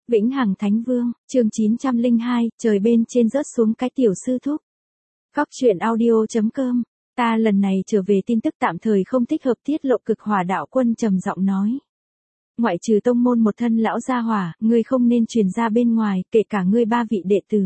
Vĩnh Hằng Thánh Vương, chương 902, trời bên trên rớt xuống cái tiểu sư thúc. Góc truyện audio.com, ta lần này trở về tin tức tạm thời không thích hợp tiết lộ. Cực Hỏa Đạo Quân trầm giọng nói. Ngoại trừ tông môn một thân lão gia hỏa, ngươi không nên truyền ra bên ngoài, kể cả ngươi ba vị đệ tử.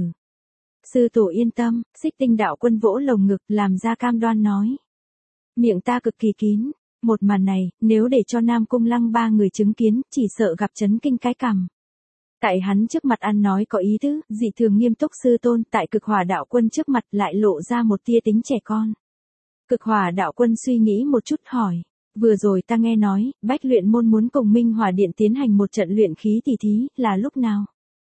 Sư tổ yên tâm, Xích Tinh Đạo Quân vỗ lồng ngực làm ra cam đoan nói. Miệng ta cực kỳ kín, một màn này, nếu để cho Nam Cung Lăng ba người chứng kiến, chỉ sợ gặp chấn kinh cái cằm. Tại hắn trước mặt ăn nói có ý tứ, dị thường nghiêm túc sư tôn, tại Cực Hỏa Đạo Quân trước mặt lại lộ ra một tia tính trẻ con. Cực Hỏa Đạo Quân suy nghĩ một chút hỏi, vừa rồi ta nghe nói, Bách Luyện Môn muốn cùng Minh Hỏa Điện tiến hành một trận luyện khí tỷ thí, là lúc nào?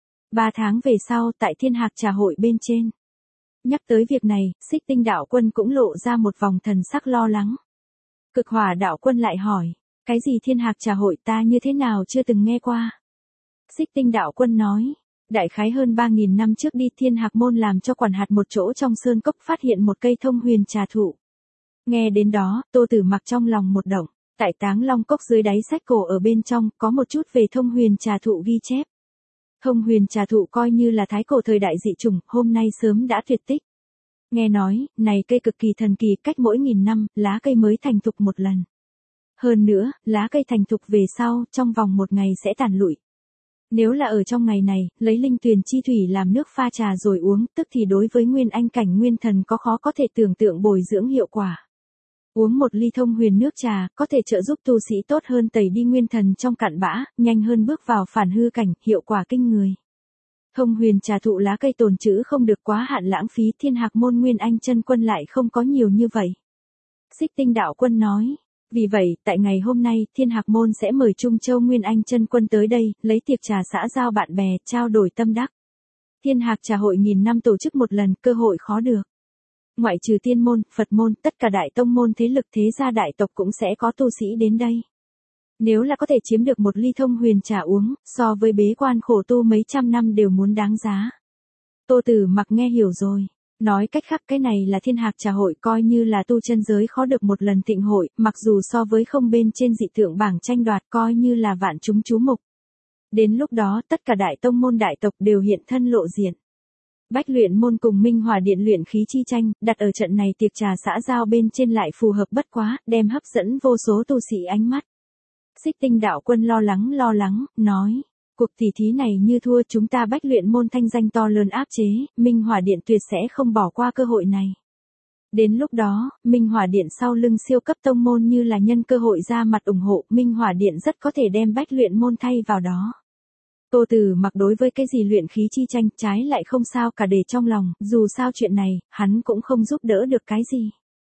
3 tháng về sau, tại Thiên Hạc Trà Hội bên trên. Nhắc tới việc này, Xích Tinh Đạo Quân cũng lộ ra một vòng thần sắc lo lắng. Cực Hỏa Đạo Quân lại hỏi, cái gì Thiên Hạc Trà Hội ta như thế nào chưa từng nghe qua? Xích Tinh Đạo Quân nói, đại khái hơn 3.000 năm trước đi Thiên Hạc Môn làm cho quản hạt một chỗ trong sơn cốc phát hiện một cây thông huyền trà thụ. Nghe đến đó, Tô Tử Mặc trong lòng một động, tại Táng Long Cốc dưới đáy sách cổ ở bên trong có một chút về thông huyền trà thụ ghi chép. Thông huyền trà thụ coi như là thái cổ thời đại dị chủng, hôm nay sớm đã tuyệt tích. Nghe nói, này cây cực kỳ thần kỳ, cách mỗi 1000 năm, lá cây mới thành thục một lần. Hơn nữa, lá cây thành thục về sau, trong vòng một ngày sẽ tàn lụi. Nếu là ở trong ngày này, lấy linh tuyền chi thủy làm nước pha trà rồi uống, tức thì đối với nguyên anh cảnh nguyên thần có khó có thể tưởng tượng bồi dưỡng hiệu quả. Uống một ly thông huyền nước trà, có thể trợ giúp tu sĩ tốt hơn tẩy đi nguyên thần trong cặn bã, nhanh hơn bước vào phản hư cảnh, hiệu quả kinh người. Thông huyền trà thụ lá cây tồn trữ không được quá hạn lãng phí, Thiên Hạc Môn Nguyên Anh chân quân lại không có nhiều như vậy. Xích Tinh Đạo Quân nói. Vì vậy, tại ngày hôm nay, Thiên Hạc Môn sẽ mời Trung Châu Nguyên Anh chân quân tới đây, lấy tiệc trà xã giao bạn bè, trao đổi tâm đắc. Thiên Hạc Trà Hội 1000 năm tổ chức một lần, cơ hội khó được. Ngoại trừ tiên môn, Phật môn, tất cả đại tông môn thế lực thế gia đại tộc cũng sẽ có tu sĩ đến đây. Nếu là có thể chiếm được một ly thông huyền trà uống, so với bế quan khổ tu mấy trăm năm đều muốn đáng giá. Tô Tử Mặc nghe hiểu rồi. Nói cách khác cái này là Thiên Hạc Trà Hội coi như là tu chân giới khó được một lần thịnh hội, mặc dù so với không bên trên dị tượng bảng tranh đoạt coi như là vạn chúng chú mục. Đến lúc đó tất cả đại tông môn đại tộc đều hiện thân lộ diện. Bách Luyện Môn cùng Minh Hỏa Điện luyện khí chi tranh, đặt ở trận này tiệc trà xã giao bên trên lại phù hợp bất quá, đem hấp dẫn vô số tu sĩ ánh mắt. Xích Tinh Đạo Quân lo lắng, nói. Cuộc tỷ thí này như thua chúng ta Bách Luyện Môn thanh danh to lớn áp chế, Minh Hỏa Điện tuyệt sẽ không bỏ qua cơ hội này. Đến lúc đó, Minh Hỏa Điện sau lưng siêu cấp tông môn như là nhân cơ hội ra mặt ủng hộ, Minh Hỏa Điện rất có thể đem Bách Luyện Môn thay vào đó. Tô Tử Mặc đối với cái gì luyện khí chi tranh trái lại không sao cả để trong lòng, dù sao chuyện này, hắn cũng không giúp đỡ được cái gì.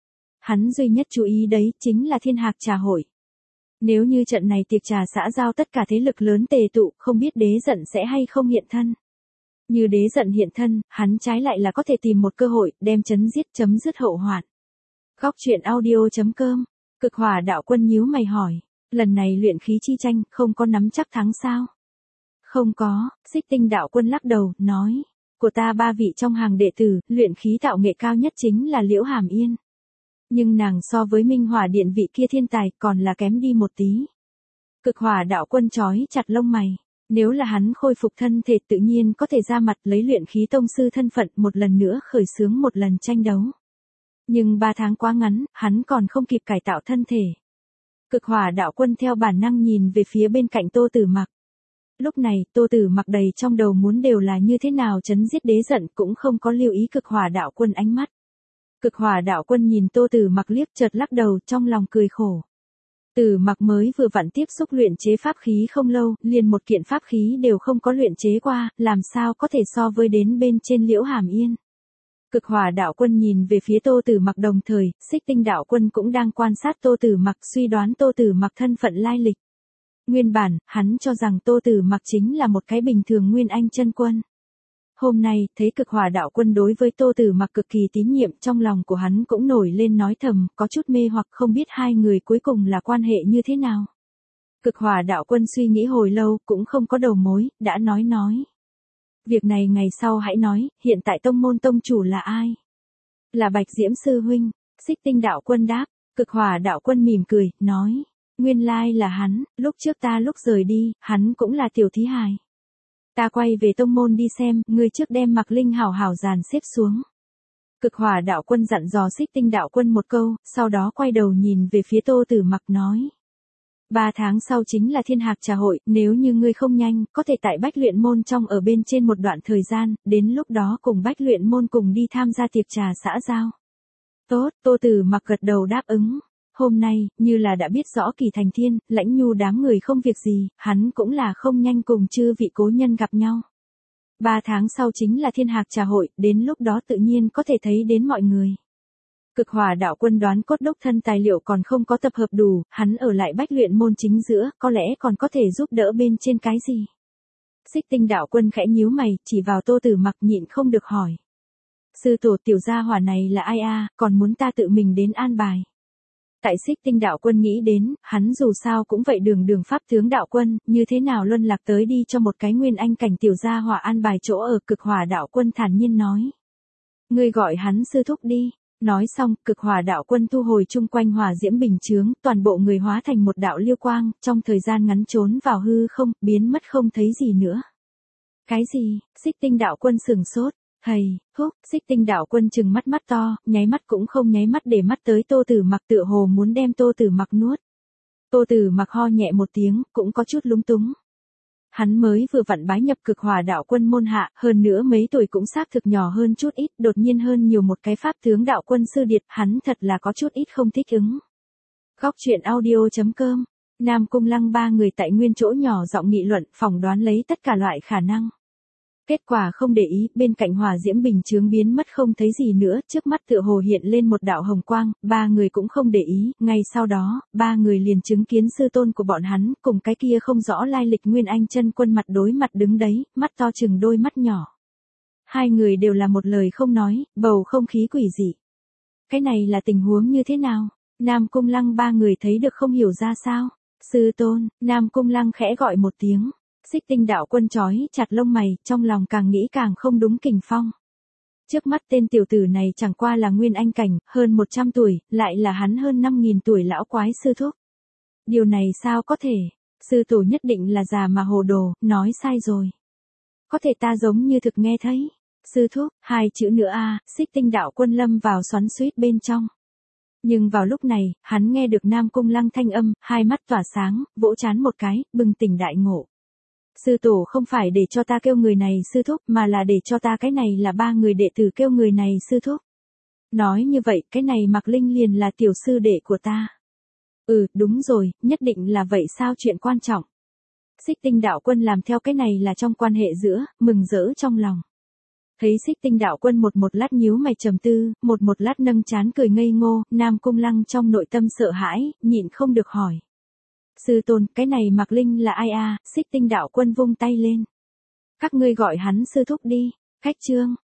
Hắn duy nhất chú ý đấy chính là Thiên Hạc Trà Hội. Nếu như trận này tiệc trà xã giao tất cả thế lực lớn tề tụ, không biết đế giận sẽ hay không hiện thân. Như đế giận hiện thân, hắn trái lại là có thể tìm một cơ hội, đem chấm dứt hậu hoạn. Góc truyện audio.com, Cực Hỏa Đạo Quân nhíu mày hỏi, lần này luyện khí chi tranh, không có nắm chắc thắng sao? Không có, Xích Tinh Đạo Quân lắc đầu, nói, của ta 3 vị trong hàng đệ tử, luyện khí tạo nghệ cao nhất chính là Liễu Hàm Yên. Nhưng nàng so với Minh Hỏa Điện vị kia thiên tài còn là kém đi một tí. Cực Hỏa Đạo Quân chói chặt lông mày. Nếu là hắn khôi phục thân thể tự nhiên có thể ra mặt lấy luyện khí tông sư thân phận một lần nữa khởi xướng một lần tranh đấu. Nhưng 3 tháng quá ngắn, hắn còn không kịp cải tạo thân thể. Cực Hỏa Đạo Quân theo bản năng nhìn về phía bên cạnh Tô Tử Mặc. Lúc này, Tô Tử Mặc đầy trong đầu muốn đều là như thế nào chấn giết đế giận cũng không có lưu ý Cực Hỏa Đạo Quân ánh mắt. Cực Hỏa Đạo Quân nhìn Tô Tử Mặc liếc chợt lắc đầu trong lòng cười khổ. Tử Mặc mới vừa vặn tiếp xúc luyện chế pháp khí không lâu, liền một kiện pháp khí đều không có luyện chế qua, làm sao có thể so với đến bên trên Liễu Hàm Yên. Cực Hỏa Đạo Quân nhìn về phía Tô Tử Mặc đồng thời, Xích Tinh Đạo Quân cũng đang quan sát Tô Tử Mặc suy đoán Tô Tử Mặc thân phận lai lịch. Nguyên bản, hắn cho rằng Tô Tử Mặc chính là một cái bình thường nguyên anh chân quân. Hôm nay, thấy Cực Hỏa Đạo Quân đối với Tô Tử Mặc cực kỳ tín nhiệm, trong lòng của hắn cũng nổi lên nói thầm, có chút mê hoặc không biết hai người cuối cùng là quan hệ như thế nào. Cực Hỏa Đạo Quân suy nghĩ hồi lâu, cũng không có đầu mối, đã nói. Việc này ngày sau hãy nói, hiện tại tông môn tông chủ là ai? Là Bạch Diễm Sư Huynh. Xích Tinh Đạo Quân đáp. Cực Hỏa Đạo Quân mỉm cười, nói. Nguyên lai là hắn, lúc trước ta lúc rời đi, hắn cũng là tiểu thí hài. Ta quay về tông môn đi xem, ngươi trước đem Mạc Linh hảo hảo dàn xếp xuống. Cực Hỏa đạo quân dặn dò Xích Tinh đạo quân một câu, sau đó quay đầu nhìn về phía Tô Tử Mặc nói. 3 tháng sau chính là Thiên Hạc Trà hội, nếu như ngươi không nhanh, có thể tại Bách Luyện môn trong ở bên trên một đoạn thời gian, đến lúc đó cùng Bách Luyện môn cùng đi tham gia tiệc trà xã giao. Tốt, Tô Tử Mặc gật đầu đáp ứng. Hôm nay, như là đã biết rõ Kỳ Thành Thiên, Lãnh Nhu đám người không việc gì, hắn cũng là không nhanh cùng chư vị cố nhân gặp nhau. 3 tháng sau chính là Thiên Hạc Trà hội, đến lúc đó tự nhiên có thể thấy đến mọi người. Cực Hỏa đạo quân đoán cốt đốc thân tài liệu còn không có tập hợp đủ, hắn ở lại Bách Luyện môn chính giữa, có lẽ còn có thể giúp đỡ bên trên cái gì. Xích Tinh đạo quân khẽ nhíu mày, chỉ vào Tô Tử Mặc nhịn không được hỏi. Sư tổ tiểu gia hỏa này là ai a, còn muốn ta tự mình đến an bài. Tại Xích Tinh đạo quân nghĩ đến, hắn dù sao cũng vậy đường pháp tướng đạo quân, như thế nào luân lạc tới đi cho một cái nguyên anh cảnh tiểu gia hỏa an bài chỗ ở. Cực Hỏa đạo quân thản nhiên nói. Ngươi gọi hắn sư thúc đi. Nói xong, Cực Hỏa đạo quân thu hồi chung quanh hỏa diễm bình chướng, toàn bộ người hóa thành một đạo liêu quang, trong thời gian ngắn trốn vào hư không, biến mất không thấy gì nữa. Cái gì? Xích Tinh đạo quân sửng sốt. Hầy, húc, Xích Tinh đạo quân trừng mắt mắt to, nháy mắt cũng không nháy mắt để mắt tới Tô Tử Mặc, tựa hồ muốn đem Tô Tử Mặc nuốt. Tô Tử Mặc ho nhẹ một tiếng, cũng có chút lúng túng. Hắn mới vừa vặn bái nhập Cực Hỏa đạo quân môn hạ, hơn nữa mấy tuổi cũng xác thực nhỏ hơn chút ít, đột nhiên hơn nhiều một cái pháp tướng đạo quân sư điệt, hắn thật là có chút ít không thích ứng. Góc truyện audio.com, Nam Cung Lăng ba người tại nguyên chỗ nhỏ giọng nghị luận, phỏng đoán lấy tất cả loại khả năng. Kết quả không để ý, bên cạnh hỏa diễm bình chướng biến mất không thấy gì nữa, trước mắt tựa hồ hiện lên một đạo hồng quang, ba người cũng không để ý, ngay sau đó, ba người liền chứng kiến sư tôn của bọn hắn, cùng cái kia không rõ lai lịch Nguyên Anh chân quân mặt đối mặt đứng đấy, mắt to chừng đôi mắt nhỏ. Hai người đều là một lời không nói, bầu không khí quỷ dị. Cái này là tình huống như thế nào? Nam Cung Lăng ba người thấy được không hiểu ra sao? Sư tôn, Nam Cung Lăng khẽ gọi một tiếng. Xích Tinh đạo quân chói chặt lông mày, trong lòng càng nghĩ càng không đúng kình phong. Trước mắt tên tiểu tử này chẳng qua là nguyên anh cảnh, hơn 100 tuổi, lại là hắn hơn 5.000 tuổi lão quái sư thúc. Điều này sao có thể? Sư tổ nhất định là già mà hồ đồ, nói sai rồi. Có thể ta giống như thực nghe thấy. Sư thúc, 2 chữ nữa a. Xích Tinh đạo quân lâm vào xoắn xuýt bên trong. Nhưng vào lúc này, hắn nghe được Nam Cung Lăng thanh âm, hai mắt tỏa sáng, vỗ trán một cái, bừng tỉnh đại ngộ. Sư tổ không phải để cho ta kêu người này sư thúc, mà là để cho ta cái này là 3 người đệ tử kêu người này sư thúc. Nói như vậy, cái này Mạc Linh liền là tiểu sư đệ của ta. Ừ, đúng rồi, nhất định là vậy sao, chuyện quan trọng. Xích Tinh đạo quân làm theo cái này là trong quan hệ giữa, mừng rỡ trong lòng. Thấy Xích Tinh đạo quân một lát nhíu mày trầm tư, một lát nâng trán cười ngây ngô, Nam Cung Lăng trong nội tâm sợ hãi, nhịn không được hỏi. Sư tôn, cái này Mạc Linh là ai a? Xích Tinh đạo quân vung tay lên. Các ngươi gọi hắn sư thúc đi. Khách chương.